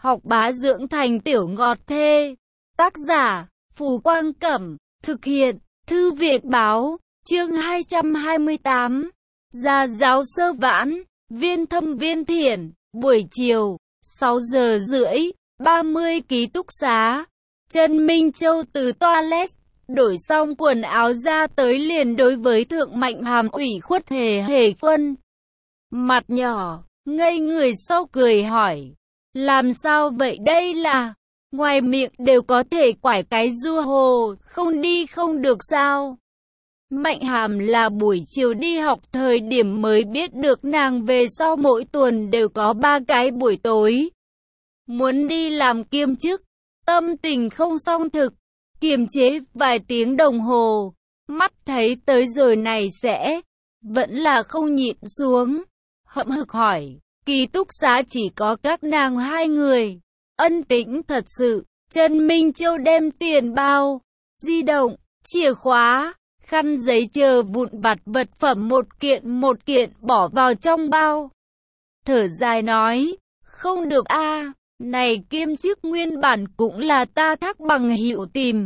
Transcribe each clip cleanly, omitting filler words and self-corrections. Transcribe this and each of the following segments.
học bá dưỡng thành tiểu ngọt thê. Tác giả, Phù Quang Cẩm. Thực hiện, Thư viện Báo. Chương 228. Gia giáo sơ vãn, viên thâm viên thiển. Buổi chiều, 6 giờ rưỡi, 30 ký túc xá. Trần Minh Châu từ toilet đổi xong quần áo ra tới liền đối với Thượng Mạnh Hàm ủy khuất hề hề quân. Mặt nhỏ, ngây người sau cười hỏi. Làm sao vậy đây là? Ngoài miệng đều có thể quải cái du hồ, không đi không được sao? Mạnh Hàm là buổi chiều đi học thời điểm mới biết được nàng về sau mỗi tuần đều có 3 cái buổi tối. Muốn đi làm kiêm chức, tâm tình không song thực, kiềm chế vài tiếng đồng hồ, mắt thấy tới rồi này sẽ, vẫn là không nhịn xuống. Hậm hực hỏi, ký túc xá chỉ có các nàng 2 người, ân tĩnh thật sự. Trần Minh Châu đem tiền bao, di động, chìa khóa, khăn giấy chờ vụn vặt vật phẩm một kiện bỏ vào trong bao. Thở dài nói, không được a, này kiêm chức nguyên bản cũng là ta thác bằng hữu tìm.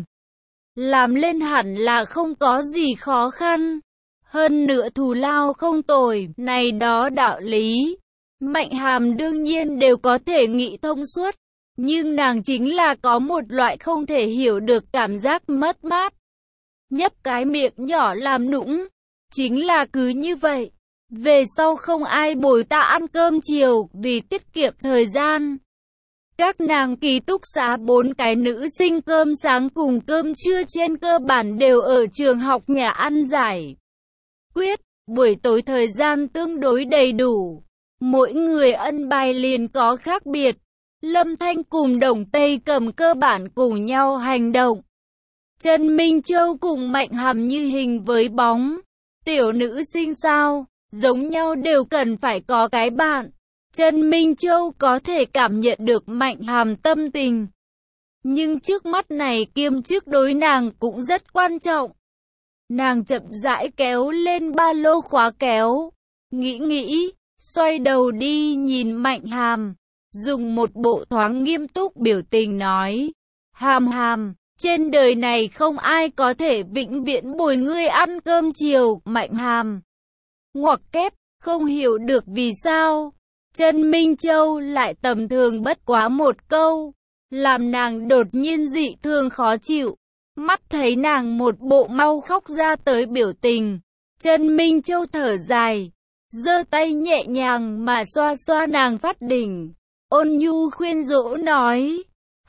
Làm lên hẳn là không có gì khó khăn. Hơn nữa thù lao không tồi, này đó đạo lý. Mạnh Hàm đương nhiên đều có thể nghĩ thông suốt. Nhưng nàng chính là có một loại không thể hiểu được cảm giác mất mát. Nhấp cái miệng nhỏ làm nũng. Chính là cứ như vậy. Về sau không ai bồi ta ăn cơm chiều vì tiết kiệm thời gian. Các nàng ký túc xá 4 cái nữ sinh cơm sáng cùng cơm trưa trên cơ bản đều ở trường học nhà ăn giải quyết. Buổi tối thời gian tương đối đầy đủ. Mỗi người ân bài liền có khác biệt. Lâm Thanh cùng Đồng Tây Cầm cơ bản cùng nhau hành động. Trần Minh Châu cùng Mạnh Hàm như hình với bóng. Tiểu nữ sinh sao, giống nhau đều cần phải có cái bạn. Trần Minh Châu có thể cảm nhận được Mạnh Hàm tâm tình. Nhưng trước mắt này kiêm chức đối nàng cũng rất quan trọng. Nàng chậm rãi kéo lên ba lô khóa kéo. Nghĩ, xoay đầu đi nhìn Mạnh Hàm. Dùng một bộ thoáng nghiêm túc biểu tình nói. Hàm, trên đời này không ai có thể vĩnh viễn bồi ngươi ăn cơm chiều. Mạnh Hàm ngoặc kép, không hiểu được vì sao. Trần Minh Châu lại tầm thường bất quá một câu, làm nàng đột nhiên dị thường khó chịu. Mắt thấy nàng một bộ mau khóc ra tới biểu tình. Trần Minh Châu thở dài, giơ tay nhẹ nhàng mà xoa xoa nàng phát đỉnh. Ôn nhu khuyên dỗ nói,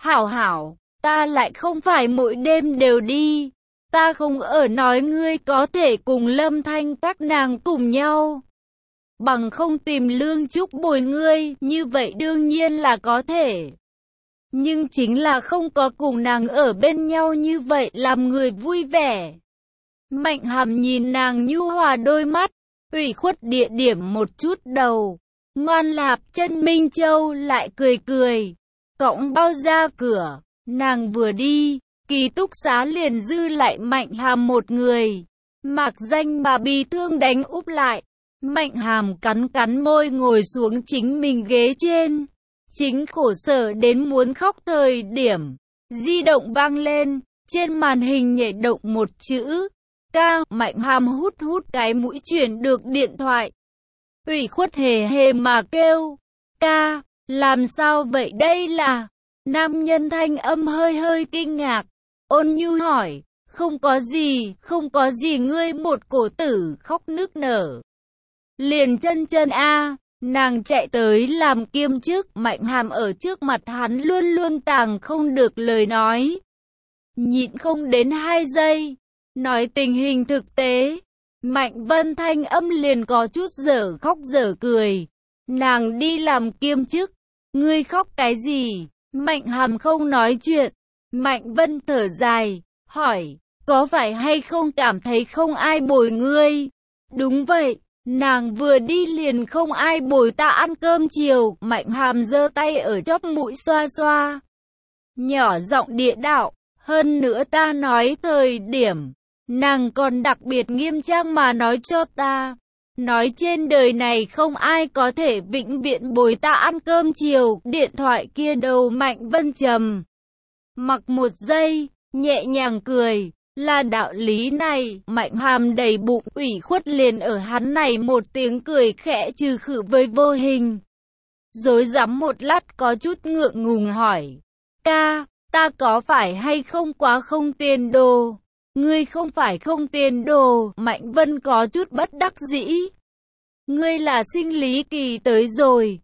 hảo, ta lại không phải mỗi đêm đều đi. Ta không ở nói ngươi có thể cùng Lâm Thanh các nàng cùng nhau. Bằng không tìm Lương Trúc bồi ngươi, như vậy đương nhiên là có thể. Nhưng chính là không có cùng nàng ở bên nhau như vậy làm người vui vẻ. Mạnh Hàm nhìn nàng nhu hòa đôi mắt, ủy khuất địa điểm một chút đầu. Ngoan lạp. Trần Minh Châu lại cười, cõng bao ra cửa. Nàng vừa đi, ký túc xá liền dư lại Mạnh Hàm một người. Mạc Danh mà bị thương đánh úp lại. Mạnh Hàm cắn môi ngồi xuống chính mình ghế trên. Chính khổ sở đến muốn khóc thời điểm. Di động vang lên, trên màn hình nhảy động một chữ. Ca. Mạnh Hàm hút cái mũi chuyển được điện thoại. Ủy khuất hề hề mà kêu. Ca, làm sao vậy đây là? Nam nhân thanh âm hơi kinh ngạc. Ôn nhu hỏi, không có gì ngươi một cổ tử khóc nức nở. Liền chân a. Nàng chạy tới làm kiêm chức. Mạnh Hàm ở trước mặt hắn luôn luôn tàng không được lời nói. Nhịn không đến 2 giây. Nói tình hình thực tế. Mạnh Vân thanh âm liền có chút dở khóc dở cười. Nàng đi làm kiêm chức. Ngươi khóc cái gì? Mạnh Hàm không nói chuyện. Mạnh Vân thở dài, hỏi, có phải hay không cảm thấy không ai bồi ngươi? Đúng vậy, nàng vừa đi liền không ai bồi ta ăn cơm chiều. Mạnh Hàm giơ tay ở chóp mũi xoa xoa. Nhỏ giọng địa đạo, hơn nữa ta nói thời điểm. Nàng còn đặc biệt nghiêm trang mà nói cho ta. nói trên đời này không ai có thể vĩnh viễn bồi ta ăn cơm chiều. Điện thoại kia đầu Mạnh Vân trầm mặc một giây, nhẹ nhàng cười. Là đạo lý này, Mạnh Hàm đầy bụng ủy khuất liền ở hắn này một tiếng cười khẽ trừ khử với vô hình. Rối rắm một lát có chút ngượng ngùng hỏi. Ca, ta có phải hay không quá không tiền đồ? Ngươi không phải không tiền đồ, Mạnh Vân có chút bất đắc dĩ. Ngươi là sinh lý kỳ tới rồi.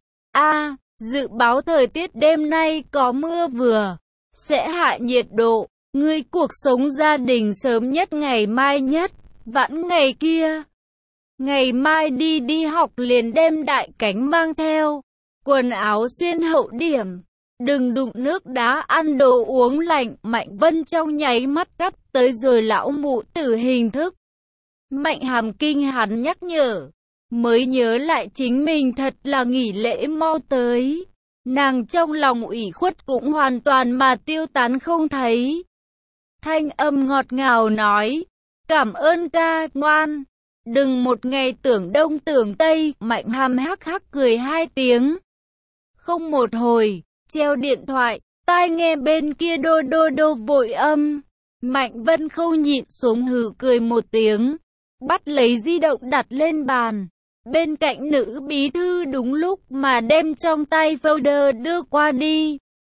Dự báo thời tiết đêm nay có mưa vừa, sẽ hạ nhiệt độ. Ngươi cuộc sống gia đình sớm nhất ngày mai nhất, vãn ngày kia. Ngày mai đi học liền đem đại cánh mang theo. Quần áo xuyên hậu điểm. Đừng đụng nước đá ăn đồ uống lạnh. Mạnh Vân trong nháy mắt cắt tới rồi lão mụ tử hình thức. Mạnh Hàm kinh hắn nhắc nhở. Mới nhớ lại chính mình thật là nghỉ lễ mau tới. Nàng trong lòng ủy khuất cũng hoàn toàn mà tiêu tán không thấy. Thanh âm ngọt ngào nói. Cảm ơn ca, ngoan. Đừng một ngày tưởng đông tưởng tây. Mạnh Hàm hắc hắc cười hai tiếng. Không một hồi, treo điện thoại, tai nghe bên kia đô vội âm. Mạnh Vân không nhịn xuống hừ cười một tiếng. Bắt lấy di động đặt lên bàn. Bên cạnh nữ bí thư đúng lúc mà đem trong tay folder đưa qua đi.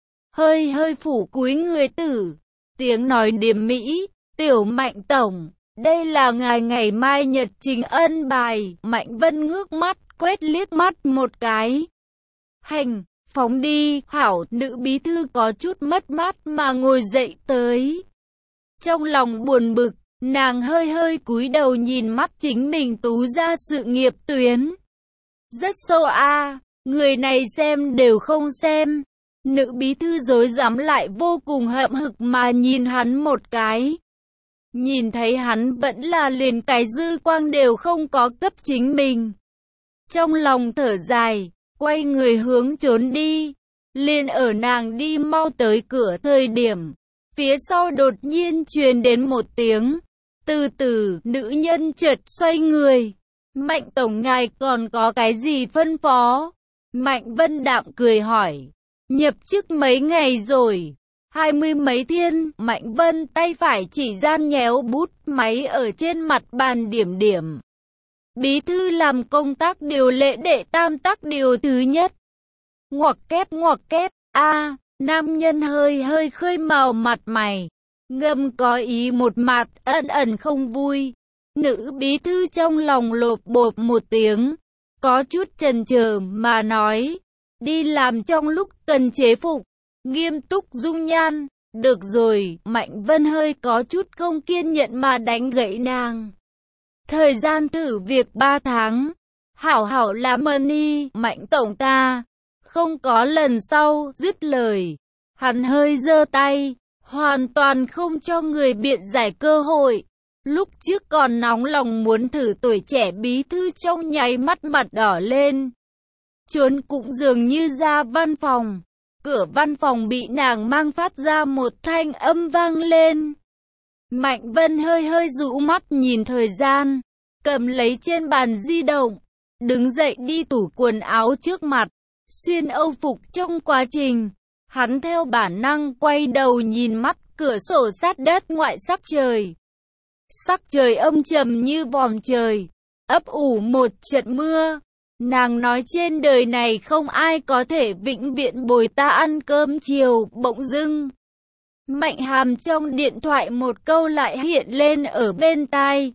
Hơi phủ cúi người tử. Tiếng nói điềm mỹ, tiểu Mạnh tổng, đây là ngài ngày mai nhật trình ân bài. Mạnh Vân ngước mắt, quét liếc mắt một cái. Hành, phóng đi, hảo, nữ bí thư có chút mất mát mà ngồi dậy tới. Trong lòng buồn bực, nàng hơi cúi đầu nhìn mắt chính mình tú ra sự nghiệp tuyến. Rất sâu người này xem đều không xem. Nữ bí thư rối rắm lại vô cùng hậm hực mà nhìn hắn một cái. Nhìn thấy hắn vẫn là liền cái dư quang đều không có cấp chính mình. Trong lòng thở dài, quay người hướng trốn đi. Liền ở nàng đi mau tới cửa thời điểm, phía sau đột nhiên truyền đến một tiếng. Từ từ, nữ nhân chợt xoay người. Mạnh tổng ngài còn có cái gì phân phó? Mạnh Vân đạm cười hỏi. Nhập chức mấy ngày rồi? 20 mấy thiên. Mạnh Vân tay phải chỉ gian nhéo bút máy ở trên mặt bàn điểm điểm. Bí thư làm công tác điều lệ đệ tam tắc điều thứ nhất. Ngoặc kép, nam nhân hơi khơi màu mặt mày. Ngâm có ý một mặt ẩn không vui. Nữ bí thư trong lòng lột bột một tiếng. Có chút chần chờ mà nói. Đi làm trong lúc cần chế phục. Nghiêm túc dung nhan. Được rồi, Mạnh Vân hơi có chút không kiên nhẫn mà đánh gãy nàng. Thời gian thử việc 3 tháng. Hảo làm ơn đi, Mạnh tổng ta. Không có lần sau, dứt lời. Hắn hơi giơ tay. Hoàn toàn không cho người biện giải cơ hội. Lúc trước còn nóng lòng muốn thử tuổi trẻ bí thư trong nháy mắt mặt đỏ lên. Trốn cũng dường như ra văn phòng. Cửa văn phòng bị nàng mang phát ra một thanh âm vang lên. Mạnh Vân hơi rũ mắt nhìn thời gian. Cầm lấy trên bàn di động. Đứng dậy đi tủ quần áo trước mặt. Xuyên âu phục trong quá trình. Hắn theo bản năng quay đầu nhìn mắt cửa sổ sát đất ngoại sắc trời. Sắc trời âm trầm như vòm trời. Ấp ủ một trận mưa. Nàng nói trên đời này không ai có thể vĩnh viễn bồi ta ăn cơm chiều. Bỗng dưng Mạnh Hàm trong điện thoại một câu lại hiện lên ở bên tai.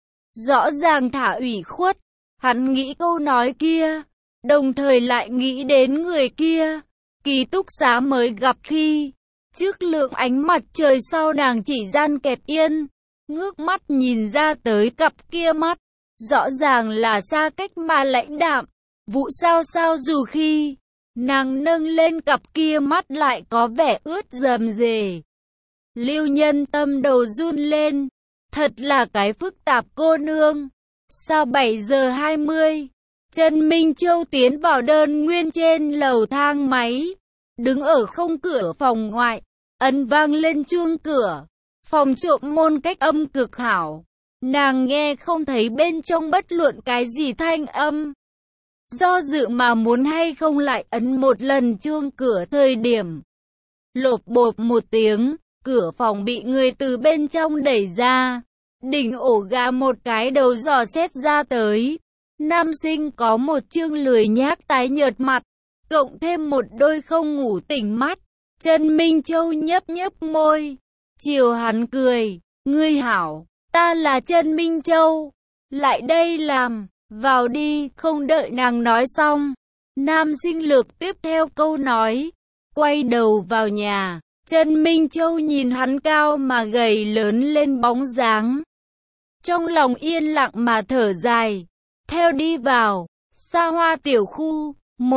Rõ ràng thả ủy khuất. Hắn nghĩ câu nói kia. Đồng thời lại nghĩ đến người kia. Ký túc xá mới gặp khi. Trước lượng ánh mặt trời sau nàng chỉ gian kẹp yên. Ngước mắt nhìn ra tới cặp kia mắt. Rõ ràng là xa cách mà lãnh đạm. Vụ sao dù khi nàng nâng lên cặp kia mắt lại có vẻ ướt rầm rề. Lưu Nhân tâm đầu run lên. Thật là cái phức tạp cô nương. Sao 7 giờ 20? Trần Minh Châu tiến vào đơn nguyên trên lầu thang máy. Đứng ở không cửa phòng ngoại. Ấn vang lên chuông cửa. Phòng trộm môn cách âm cực hảo. Nàng nghe không thấy bên trong bất luận cái gì thanh âm. Do dự mà muốn hay không lại ấn một lần chuông cửa thời điểm. Lộp bộp một tiếng, cửa phòng bị người từ bên trong đẩy ra. Đỉnh ổ gà một cái đầu dò xét ra tới. Nam sinh có một chương lười nhác tái nhợt mặt, cộng thêm một đôi không ngủ tỉnh mắt. Trần Minh Châu nhấp nhấp môi, chiều hắn cười, ngươi hảo, ta là Trần Minh Châu, lại đây làm, vào đi, không đợi nàng nói xong. Nam sinh lược tiếp theo câu nói, quay đầu vào nhà. Trần Minh Châu nhìn hắn cao mà gầy lớn lên bóng dáng. Trong lòng yên lặng mà thở dài, theo đi vào, xa hoa tiểu khu,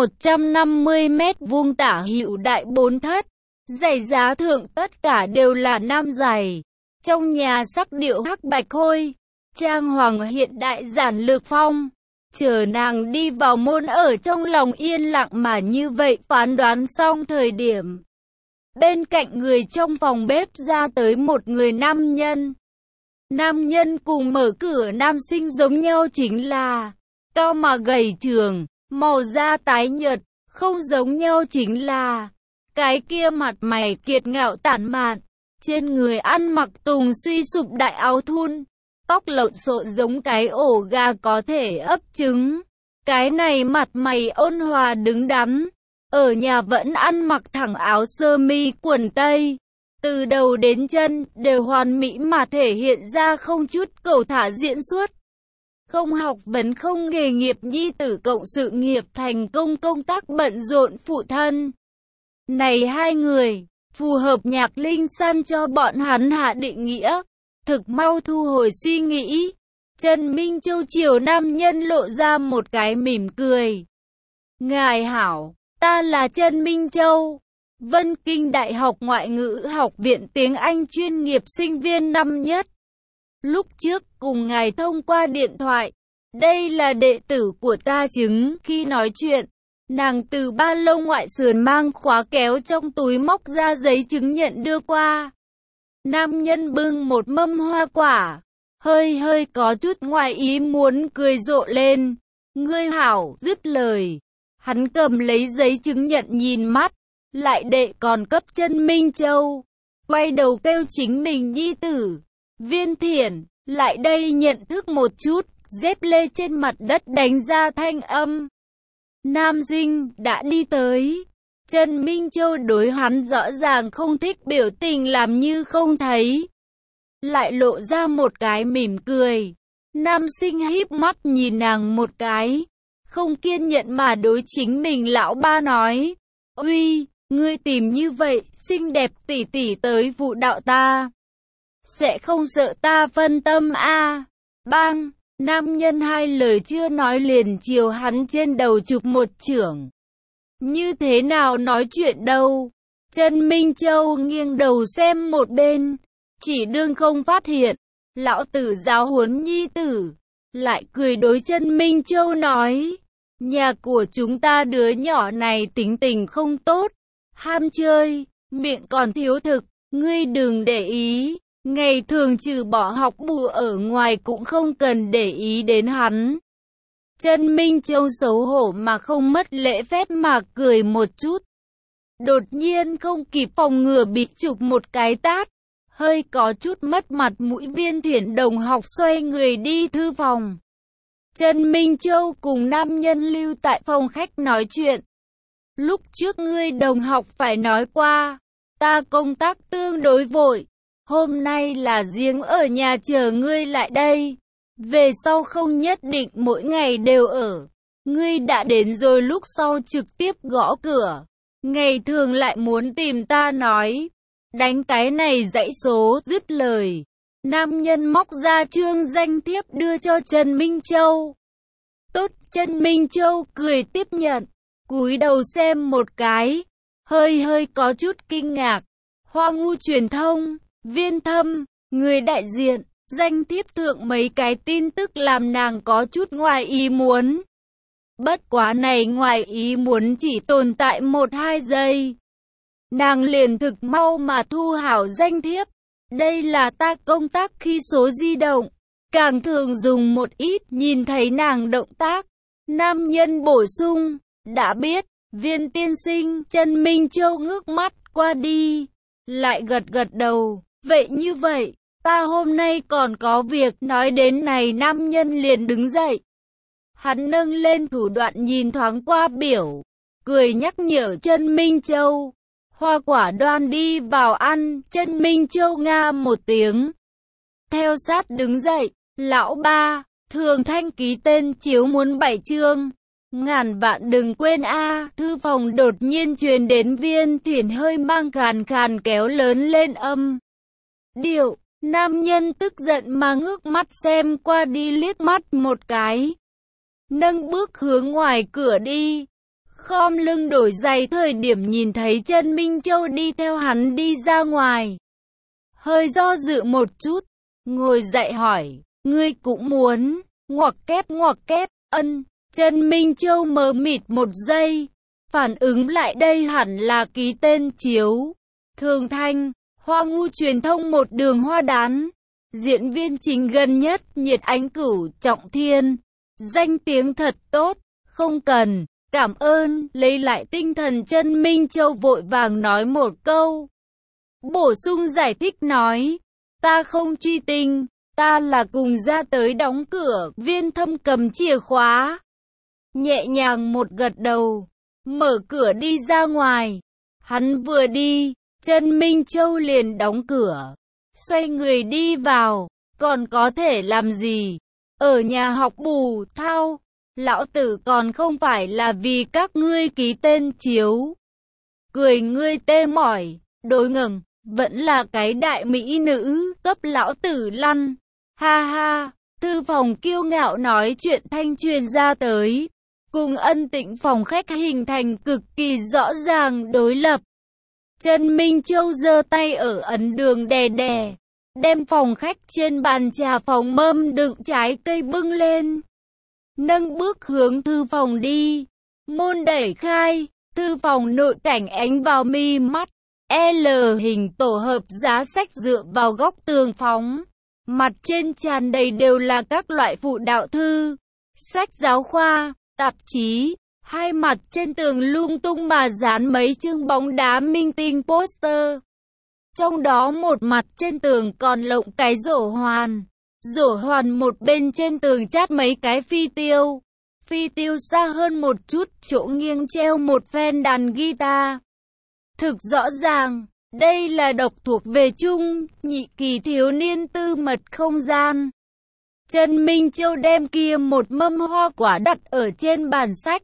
150 mét vuông tả hữu đại 4 thất. Giày giá thượng tất cả đều là nam giày. Trong nhà sắc điệu hắc bạch khôi, trang hoàng hiện đại giản lược phong. Chờ nàng đi vào môn ở trong lòng yên lặng mà như vậy phán đoán xong thời điểm. Bên cạnh người trong phòng bếp ra tới một người nam nhân. Nam nhân cùng mở cửa nam sinh giống nhau chính là cao mà gầy trường, màu da tái nhợt, không giống nhau chính là cái kia mặt mày kiệt ngạo tản mạn, trên người ăn mặc tùng suy sụp đại áo thun, tóc lộn xộn giống cái ổ gà có thể ấp trứng. Cái này mặt mày ôn hòa đứng đắn, ở nhà vẫn ăn mặc thẳng áo sơ mi quần tây, từ đầu đến chân đều hoàn mỹ mà thể hiện ra không chút cẩu thả diễn xuất. Không học vấn không nghề nghiệp nhi tử cộng sự nghiệp thành công công tác bận rộn phụ thân. Này hai người, phù hợp Nhạc Linh San cho bọn hắn hạ định nghĩa, thực mau thu hồi suy nghĩ. Trần Minh Châu chiều nam nhân lộ ra một cái mỉm cười. Ngài hảo, ta là Trần Minh Châu, Vân Kinh Đại học Ngoại ngữ học viện tiếng Anh chuyên nghiệp sinh viên năm nhất. Lúc trước cùng ngài thông qua điện thoại, đây là đệ tử của ta chứng. Khi nói chuyện, nàng từ ba lô ngoại sườn mang khóa kéo trong túi móc ra giấy chứng nhận đưa qua. Nam nhân bưng một mâm hoa quả, hơi có chút ngoài ý muốn cười rộ lên. Ngươi hảo, dứt lời. Hắn cầm lấy giấy chứng nhận nhìn mắt, lại đệ còn cấp Trần Minh Châu. Quay đầu kêu chính mình nhi tử, Viên Thiển, lại đây nhận thức một chút, dép lê trên mặt đất đánh ra thanh âm. Nam sinh đã đi tới. Trần Minh Châu đối hắn rõ ràng không thích biểu tình làm như không thấy, lại lộ ra một cái mỉm cười. Nam sinh híp mắt nhìn nàng một cái, không kiên nhẫn mà đối chính mình lão ba nói, uy, ngươi tìm như vậy xinh đẹp tỷ tỷ tới vụ đạo ta, sẽ không sợ ta phân tâm a? Bang! Nam nhân hai lời chưa nói liền chiều hắn trên đầu chụp một chưởng. Như thế nào nói chuyện đâu? Trần Minh Châu nghiêng đầu xem một bên, chỉ đương không phát hiện. Lão tử giáo huấn nhi tử, lại cười đối Trần Minh Châu nói, nhà của chúng ta đứa nhỏ này tính tình không tốt, ham chơi, miệng còn thiếu thực, ngươi đừng để ý. Ngày thường trừ bỏ học bù ở ngoài cũng không cần để ý đến hắn. Trần Minh Châu xấu hổ mà không mất lễ phép mà cười một chút. Đột nhiên không kịp phòng ngừa bị chụp một cái tát. Hơi có chút mất mặt mũi. Viên Thiển đồng học xoay người đi thư phòng. Trần Minh Châu cùng nam nhân lưu tại phòng khách nói chuyện. Lúc trước ngươi đồng học phải nói qua, ta công tác tương đối vội. Hôm nay là riêng ở nhà chờ ngươi lại đây. Về sau không nhất định mỗi ngày đều ở. Ngươi đã đến rồi lúc sau trực tiếp gõ cửa. Ngày thường lại muốn tìm ta nói. Đánh cái này dãy số. Dứt lời, nam nhân móc ra trương danh thiếp đưa cho Trần Minh Châu. Tốt. Trần Minh Châu cười tiếp nhận, cúi đầu xem một cái, hơi có chút kinh ngạc. Hoa Ngu truyền thông, Viên Thâm, người đại diện. Danh thiếp thượng mấy cái tin tức làm nàng có chút ngoài ý muốn. Bất quá này ngoài ý muốn chỉ tồn tại 1-2 giây. Nàng liền thực mau mà thu hảo danh thiếp. Đây là ta công tác khi số di động. càng thường dùng một ít. Nhìn thấy nàng động tác, nam nhân bổ sung, đã biết. Viên tiên sinh. Trần Minh Châu ngước mắt qua đi, lại gật gật đầu. Vậy như vậy, ta hôm nay còn có việc. Nói đến này, nam nhân liền đứng dậy. Hắn nâng lên thủ đoạn nhìn thoáng qua biểu, cười nhắc nhở Trần Minh Châu. Hoa quả đoan đi vào ăn. Trần Minh Châu nga một tiếng, theo sát đứng dậy. Lão ba, Thường Thanh ký tên chiếu muốn 7 chương. Ngàn vạn đừng quên a. Thư phòng đột nhiên truyền đến Viên Thiển hơi mang khàn khàn kéo lớn lên âm điệu. Nam nhân tức giận mà ngước mắt xem qua đi liếc mắt một cái, nâng bước hướng ngoài cửa đi. Khom lưng đổi giày thời điểm nhìn thấy Trần Minh Châu đi theo hắn đi ra ngoài, hơi do dự một chút, ngồi dậy hỏi, ngươi cũng muốn? Ngoặc kép, ân. Trần Minh Châu mờ mịt một giây, phản ứng lại đây hẳn là ký tên chiếu. Thường Thanh, Hoa Ngu truyền thông một đường hoa đán. Diễn viên chính gần nhất, Nhiệt Ánh Cửu, Trọng Thiên. Danh tiếng thật tốt, không cần, cảm ơn. Lấy lại tinh thần Trần Minh Châu vội vàng nói một câu. Bổ sung giải thích nói, ta không truy tinh, ta là cùng ra tới đóng cửa. Viên Thâm cầm chìa khóa, nhẹ nhàng một gật đầu, mở cửa đi ra ngoài. Hắn vừa đi, Trần Minh Châu liền đóng cửa, xoay người đi vào. Còn có thể làm gì? Ở nhà học bù thao. Lão tử còn không phải là vì các ngươi ký tên chiếu. Cười ngươi tê mỏi, đối ngẩng, vẫn là cái đại mỹ nữ, cấp lão tử lăn. Ha ha. Thư phòng kiêu ngạo nói chuyện thanh truyền ra tới, cùng Ân Tịnh phòng khách hình thành cực kỳ rõ ràng đối lập. Trần Minh Châu giơ tay ở ấn đường đè đè, đem phòng khách trên bàn trà phòng mâm đựng trái cây bưng lên, nâng bước hướng thư phòng đi. Môn đẩy khai, thư phòng nội cảnh ánh vào mi mắt. L hình tổ hợp giá sách dựa vào góc tường phóng, mặt trên tràn đầy đều là các loại phụ đạo thư, sách giáo khoa, tạp chí. Hai mặt trên tường lung tung mà dán mấy chương bóng đá minh tinh poster. Trong đó một mặt trên tường còn lộng cái rổ hoàn. Rổ hoàn một bên trên tường chát mấy cái phi tiêu. Phi tiêu xa hơn một chút, chỗ nghiêng treo một phen đàn guitar. Thực rõ ràng, đây là độc thuộc về Trung nhị kỳ thiếu niên tư mật không gian. Trần Minh Châu đem kia một mâm hoa quả đặt ở trên bàn sách.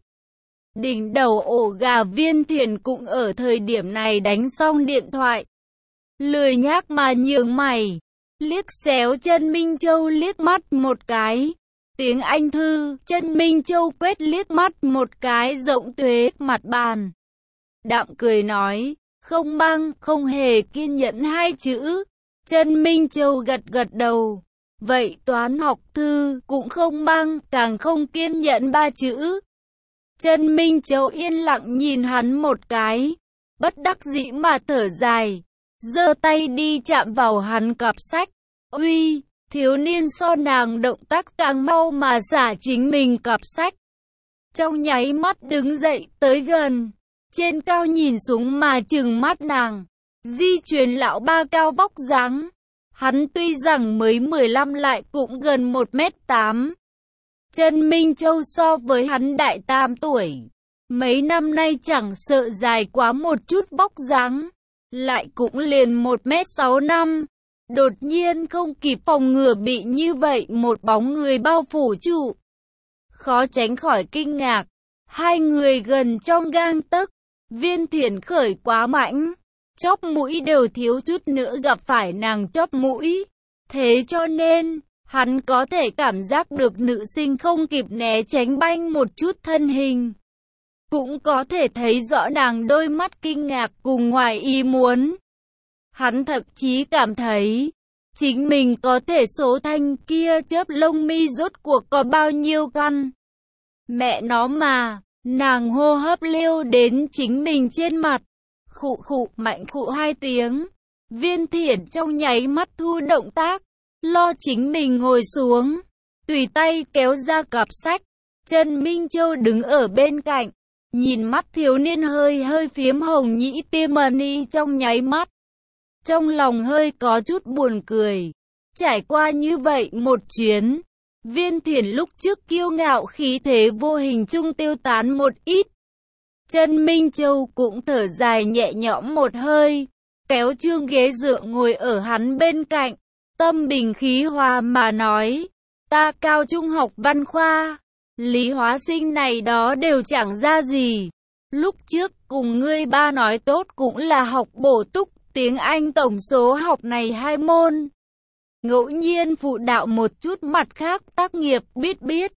Đỉnh đầu ổ gà Viên Thiển cũng ở thời điểm này đánh xong điện thoại. Lười nhác mà nhướng mày, liếc xéo Trần Minh Châu liếc mắt một cái. Tiếng Anh thư, Trần Minh Châu quét liếc mắt một cái rộng tuế mặt bàn. Đạm cười nói, không băng, không hề kiên nhẫn hai chữ. Trần Minh Châu gật gật đầu. Vậy toán học thư cũng không băng, càng không kiên nhẫn ba chữ. Trần Minh Châu yên lặng nhìn hắn một cái, bất đắc dĩ mà thở dài, giơ tay đi chạm vào hắn cặp sách. Uy, thiếu niên so nàng động tác càng mau mà xả chính mình cặp sách. Trong nháy mắt đứng dậy tới gần, trên cao nhìn xuống mà trừng mắt nàng, di truyền lão ba cao vóc dáng. Hắn tuy rằng mới 15 lại cũng gần 1m8. Trần Minh Châu so với hắn đại 8 tuổi. Mấy năm nay chẳng sợ dài quá một chút vóc dáng, lại cũng liền 1m65. Đột nhiên không kịp phòng ngừa bị như vậy một bóng người bao phủ trụ. Khó tránh khỏi kinh ngạc. Hai người gần trong gang tấc. Viên Thiển khởi quá mạnh, chóp mũi đều thiếu chút nữa gặp phải nàng chóp mũi. Thế cho nên, hắn có thể cảm giác được nữ sinh không kịp né tránh banh một chút thân hình. Cũng có thể thấy rõ nàng đôi mắt kinh ngạc cùng ngoài ý muốn. Hắn thậm chí cảm thấy, chính mình có thể số thanh kia chớp lông mi rốt cuộc có bao nhiêu căn. Mẹ nó mà, nàng hô hấp liêu đến chính mình trên mặt. Khụ khụ mạnh khụ hai tiếng. Viên Thiển trong nháy mắt thu động tác, lo chính mình ngồi xuống, tùy tay kéo ra cặp sách. Trần Minh Châu đứng ở bên cạnh, nhìn mắt thiếu niên hơi hơi phiếm hồng nhĩ tia mani trong nháy mắt. Trong lòng hơi có chút buồn cười. Trải qua như vậy một chuyến, Viên Thiển lúc trước kiêu ngạo khí thế vô hình trung tiêu tán một ít. Trần Minh Châu cũng thở dài nhẹ nhõm một hơi, kéo chương ghế dựa ngồi ở hắn bên cạnh, tâm bình khí hòa mà nói, ta cao trung học văn khoa, lý hóa sinh này đó đều chẳng ra gì. Lúc trước cùng ngươi ba nói tốt cũng là học bổ túc tiếng Anh tổng số học này 2 môn. Ngẫu nhiên phụ đạo một chút mặt khác tác nghiệp biết.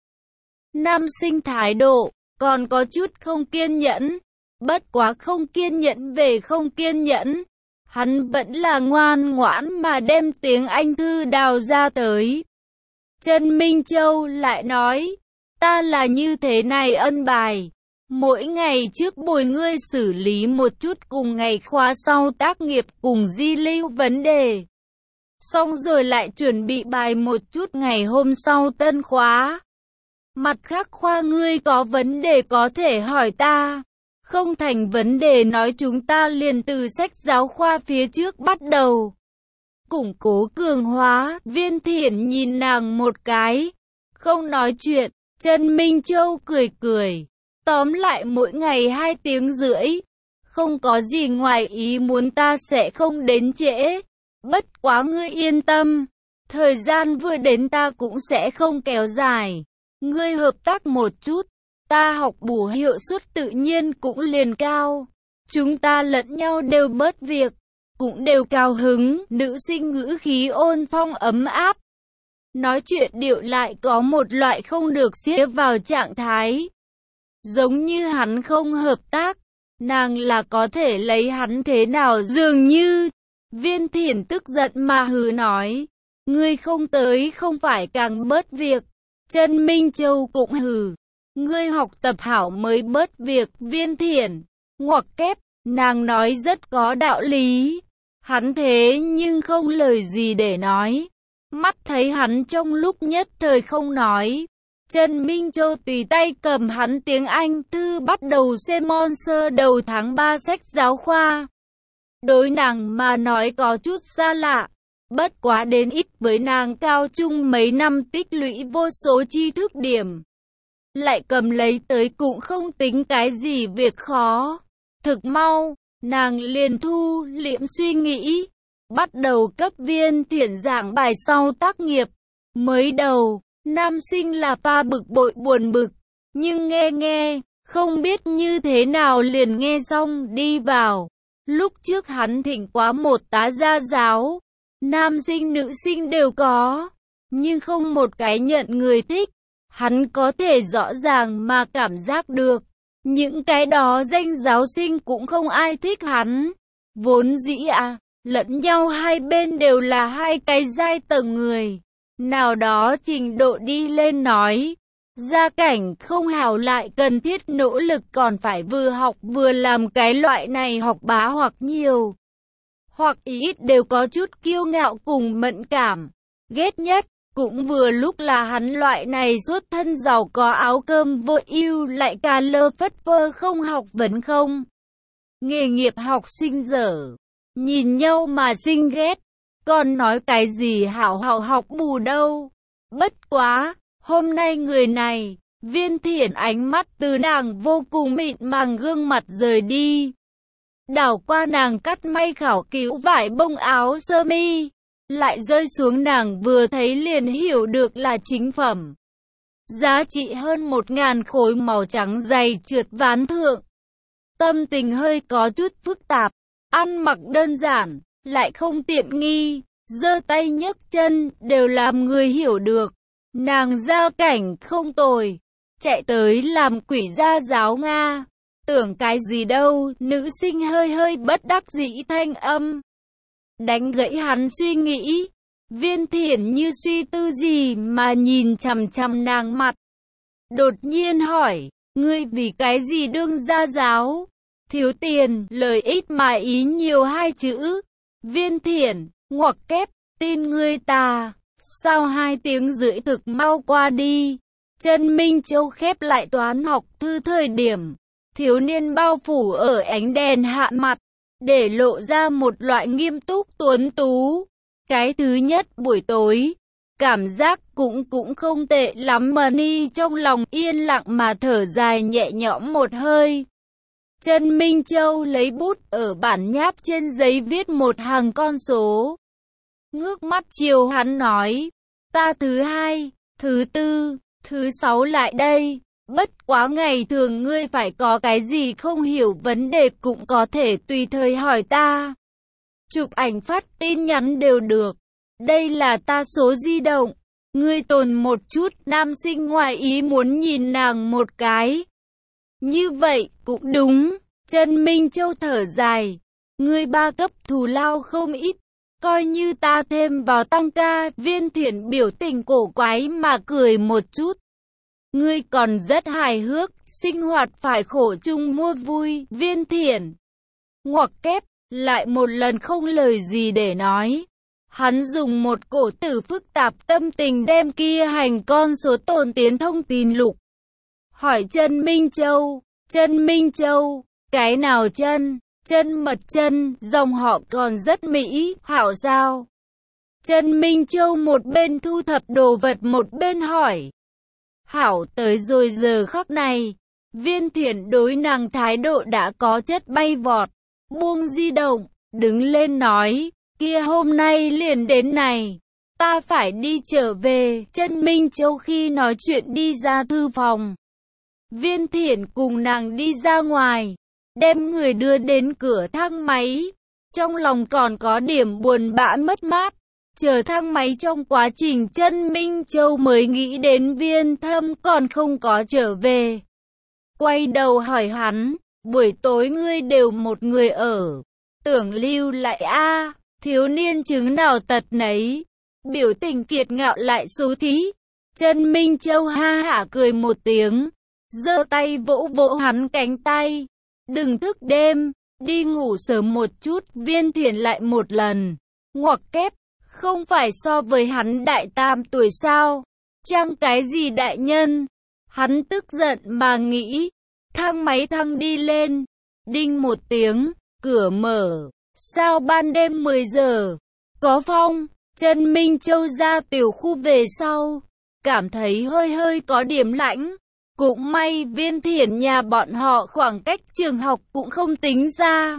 Nam sinh thái độ, còn có chút không kiên nhẫn. Bất quá không kiên nhẫn về không kiên nhẫn. Hắn vẫn là ngoan ngoãn mà đem tiếng Anh thư đào ra tới. Trần Minh Châu lại nói, ta là như thế này ân bài. Mỗi ngày trước bồi ngươi xử lý một chút cùng ngày khóa sau tác nghiệp cùng di lưu vấn đề. Xong rồi lại chuẩn bị bài một chút ngày hôm sau tân khóa. Mặt khác khoa ngươi có vấn đề có thể hỏi ta. Không thành vấn đề nói chúng ta liền từ sách giáo khoa phía trước bắt đầu. Củng cố cường hóa, Viên Thiển nhìn nàng một cái. Không nói chuyện, Trần Minh Châu cười. Tóm lại mỗi ngày 2 tiếng rưỡi. Không có gì ngoài ý muốn ta sẽ không đến trễ. Bất quá ngươi yên tâm. Thời gian vừa đến ta cũng sẽ không kéo dài. Ngươi hợp tác một chút. Ta học bù hiệu suất tự nhiên cũng liền cao. Chúng ta lẫn nhau đều bớt việc. Cũng đều cao hứng. Nữ sinh ngữ khí ôn phong ấm áp. Nói chuyện điệu lại có một loại không được siết vào trạng thái. Giống như hắn không hợp tác, nàng là có thể lấy hắn thế nào dường như. Viên Thiển tức giận mà hừ nói, ngươi không tới không phải càng bớt việc. Trần Minh Châu cũng hừ, ngươi học tập hảo mới bớt việc. Viên Thiển, ngoặc kép, nàng nói rất có đạo lý. Hắn thế nhưng không lời gì để nói. Mắt thấy hắn trong lúc nhất thời không nói. Trần Minh Châu tùy tay cầm hắn tiếng Anh thư bắt đầu xem sơ đầu tháng 3 sách giáo khoa. Đối nàng mà nói có chút xa lạ. Bất quá đến ít với nàng cao trung mấy năm tích lũy vô số tri thức điểm. Lại cầm lấy tới cũng không tính cái gì việc khó. Thực mau, nàng liền thu liễm suy nghĩ. Bắt đầu cấp Viên Thiển giảng bài sau tác nghiệp. Mới đầu, nam sinh là pha bực bội buồn bực. Nhưng nghe, không biết như thế nào liền nghe xong đi vào. Lúc trước hắn thỉnh quá một tá gia giáo. Nam sinh nữ sinh đều có. Nhưng không một cái nhận người thích. Hắn có thể rõ ràng mà cảm giác được. Những cái đó danh giáo sinh cũng không ai thích hắn. Vốn dĩ lẫn nhau hai bên đều là hai cái giai tầng người. Nào đó trình độ đi lên nói. Gia cảnh không hảo lại cần thiết nỗ lực còn phải vừa học vừa làm cái loại này học bá hoặc nhiều. Hoặc ít đều có chút kiêu ngạo cùng mẫn cảm. Ghét nhất, cũng vừa lúc là hắn loại này xuất thân giàu có áo cơm vô ưu lại cà lơ phất phơ không học vấn không. Nghề nghiệp học sinh dở. Nhìn nhau mà sinh ghét. Còn nói cái gì hảo học bù đâu. Bất quá, hôm nay người này, Viên Thiển ánh mắt từ nàng vô cùng mịn màng gương mặt rời đi. Đảo qua nàng cắt may khảo cứu vải bông áo sơ mi, lại rơi xuống nàng vừa thấy liền hiểu được là chính phẩm. Giá trị hơn 1.000 khối màu trắng dày trượt ván thượng. Tâm tình hơi có chút phức tạp, ăn mặc đơn giản, lại không tiện nghi, giơ tay nhấc chân đều làm người hiểu được. Nàng gia cảnh không tồi, chạy tới làm quỷ gia giáo Nga. Tưởng cái gì đâu, nữ sinh hơi bất đắc dĩ thanh âm. Đánh gãy hắn suy nghĩ. Viên Thiển như suy tư gì mà nhìn chằm chằm nàng mặt. Đột nhiên hỏi, ngươi vì cái gì đương gia giáo? Thiếu tiền, lời ít mà ý nhiều 2 chữ. Viên Thiển, ngoặc kép, tin ngươi ta. Sau 2 tiếng rưỡi thực mau qua đi, Trần Minh Châu khép lại toán học thư thời điểm thiếu niên bao phủ ở ánh đèn hạ mặt, để lộ ra một loại nghiêm túc tuấn tú. Cái thứ nhất buổi tối, cảm giác cũng không tệ lắm mà Ni trong lòng yên lặng mà thở dài nhẹ nhõm một hơi. Trần Minh Châu lấy bút ở bản nháp trên giấy viết một hàng con số. Ngước mắt chiều hắn nói, ta thứ 2, thứ 4, thứ 6 lại đây. Bất quá ngày thường ngươi phải có cái gì không hiểu vấn đề cũng có thể tùy thời hỏi ta. Chụp ảnh phát tin nhắn đều được. Đây là ta số di động. Ngươi tồn một chút, nam sinh ngoài ý muốn nhìn nàng một cái. Như vậy cũng đúng. Trần Minh Châu thở dài. Ngươi 3 cấp thù lao không ít. Coi như ta thêm vào tăng ca. Viên Thiển biểu tình cổ quái mà cười một chút. Ngươi còn rất hài hước, sinh hoạt phải khổ chung mua vui. Viên Thiển ngoặc kép, lại một lần không lời gì để nói. Hắn dùng một cổ từ phức tạp tâm tình đem kia hành con số tồn tiến thông tin lục. Hỏi Trần Minh Châu, cái nào chân? Chân mật chân, dòng họ còn rất mỹ, hảo sao? Trần Minh Châu một bên thu thập đồ vật một bên hỏi. Hảo, tới rồi giờ khắc này, Viên Thiển đối nàng thái độ đã có chất bay vọt, buông di động, đứng lên nói, kia hôm nay liền đến này, ta phải đi trở về. Trần Minh Châu khi nói chuyện đi ra thư phòng. Viên Thiển cùng nàng đi ra ngoài, đem người đưa đến cửa thang máy, trong lòng còn có điểm buồn bã mất mát. Chờ thang máy trong quá trình Trần Minh Châu mới nghĩ đến Viên Thâm còn không có trở về. Quay đầu hỏi hắn, buổi tối ngươi đều một người ở, tưởng lưu lại a? Thiếu niên chứng nào tật nấy, biểu tình kiệt ngạo lại xú thí. Trần Minh Châu ha hả cười một tiếng, giơ tay vỗ vỗ hắn cánh tay. Đừng thức đêm, đi ngủ sớm một chút. Viên Thiển lại một lần ngoặc kép, không phải so với hắn đại 3 tuổi sao? Chăng cái gì đại nhân? Hắn tức giận mà nghĩ. Thang máy thăng đi lên, đinh một tiếng, cửa mở. Sao ban đêm 10 giờ? Có phong. Trần Minh Châu ra tiểu khu về sau, cảm thấy hơi có điểm lạnh. Cũng may Viên Thiển nhà bọn họ khoảng cách trường học cũng không tính ra.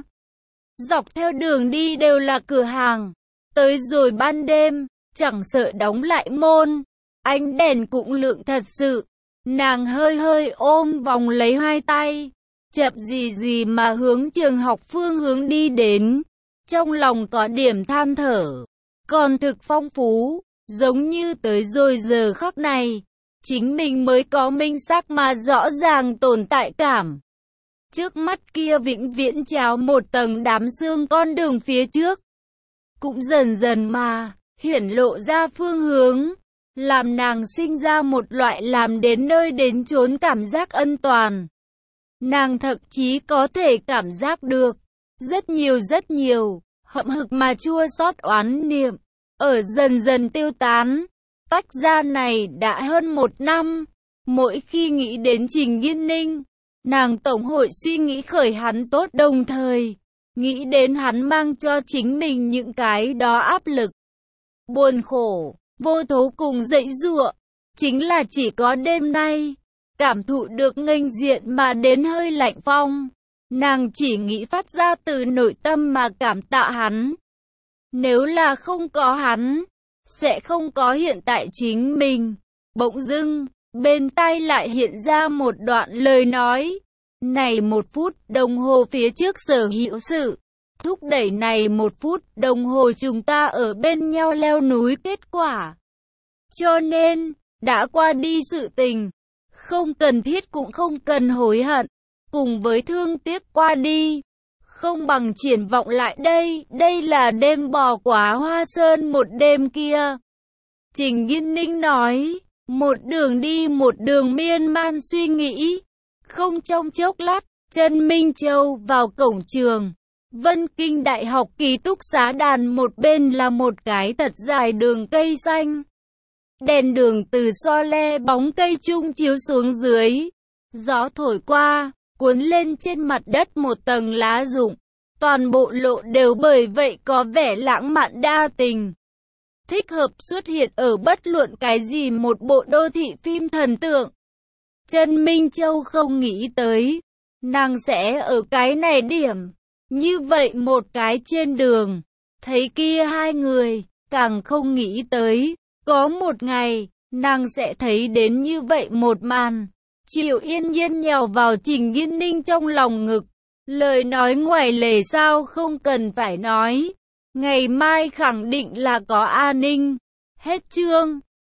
Dọc theo đường đi đều là cửa hàng. Tới rồi ban đêm, chẳng sợ đóng lại môn, ánh đèn cũng lượng thật sự. Nàng hơi ôm vòng lấy 2 tay, chậm gì mà hướng trường học phương hướng đi đến. Trong lòng có điểm than thở, còn thực phong phú, giống như tới rồi giờ khắc này, chính mình mới có minh xác mà rõ ràng tồn tại cảm. Trước mắt kia vĩnh viễn tráo một tầng đám sương con đường phía trước, cũng dần mà hiển lộ ra phương hướng, làm nàng sinh ra một loại làm đến nơi đến chốn cảm giác an toàn. Nàng thậm chí có thể cảm giác được rất nhiều hậm hực mà chua xót oán niệm ở dần tiêu tán. Tách ra này đã hơn 1 năm, mỗi khi nghĩ đến Trình Nghiên Ninh, nàng tổng hội suy nghĩ khởi hắn tốt, đồng thời nghĩ đến hắn mang cho chính mình những cái đó áp lực, buồn khổ, vô thố cùng dãy giụa. Chính là chỉ có đêm nay, cảm thụ được nghênh diện mà đến hơi lạnh phong, nàng chỉ nghĩ phát ra từ nội tâm mà cảm tạ hắn. Nếu là không có hắn, sẽ không có hiện tại chính mình. Bỗng dưng, bên tai lại hiện ra một đoạn lời nói. Này 1 phút đồng hồ phía trước sở hữu sự, thúc đẩy này 1 phút đồng hồ chúng ta ở bên nhau leo núi kết quả. Cho nên, đã qua đi sự tình, không cần thiết cũng không cần hối hận, cùng với thương tiếc qua đi, không bằng triển vọng lại đây. Đây là đêm bò quá Hoa Sơn một đêm kia. Trình Nghiên Ninh nói, một đường đi một đường miên man suy nghĩ. Không trong chốc lát, Trần Minh Châu vào cổng trường Vân Kinh Đại học ký túc xá đàn, một bên là một cái thật dài đường cây xanh, Đèn đường từ so le bóng cây chung chiếu xuống dưới. Gió thổi qua, cuốn lên trên mặt đất một tầng lá rụng. Toàn bộ lộ đều bởi vậy có vẻ lãng mạn đa tình. Thích hợp xuất hiện ở bất luận cái gì một bộ đô thị phim thần tượng. Trần Minh Châu không nghĩ tới, nàng sẽ ở cái này điểm. Như vậy một cái trên đường, thấy kia hai người, càng không nghĩ tới. Có một ngày, nàng sẽ thấy đến như vậy một màn. Triệu Yên Nhiên nhào vào Trình Yên Ninh trong lòng ngực. Lời nói ngoài lề sao không cần phải nói. Ngày mai khẳng định là có an ninh. Hết chương.